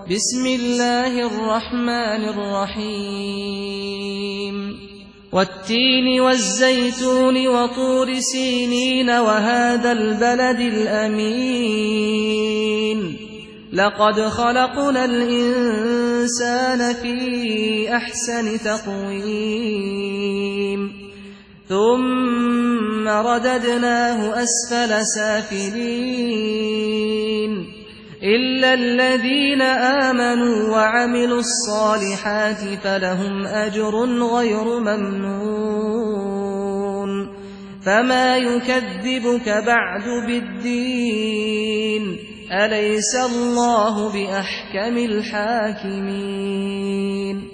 بسم الله الرحمن الرحيم والتين والزيتون وطور سينين وهذا البلد الأمين لقد خلقنا الإنسان في أحسن تقويم ثم رددناه أسفل سافلين إلا الذين آمنوا وعملوا الصالحات فلهم أجر غير ممنون فما يكذبك بعد بالدين أليس الله بأحكم الحاكمين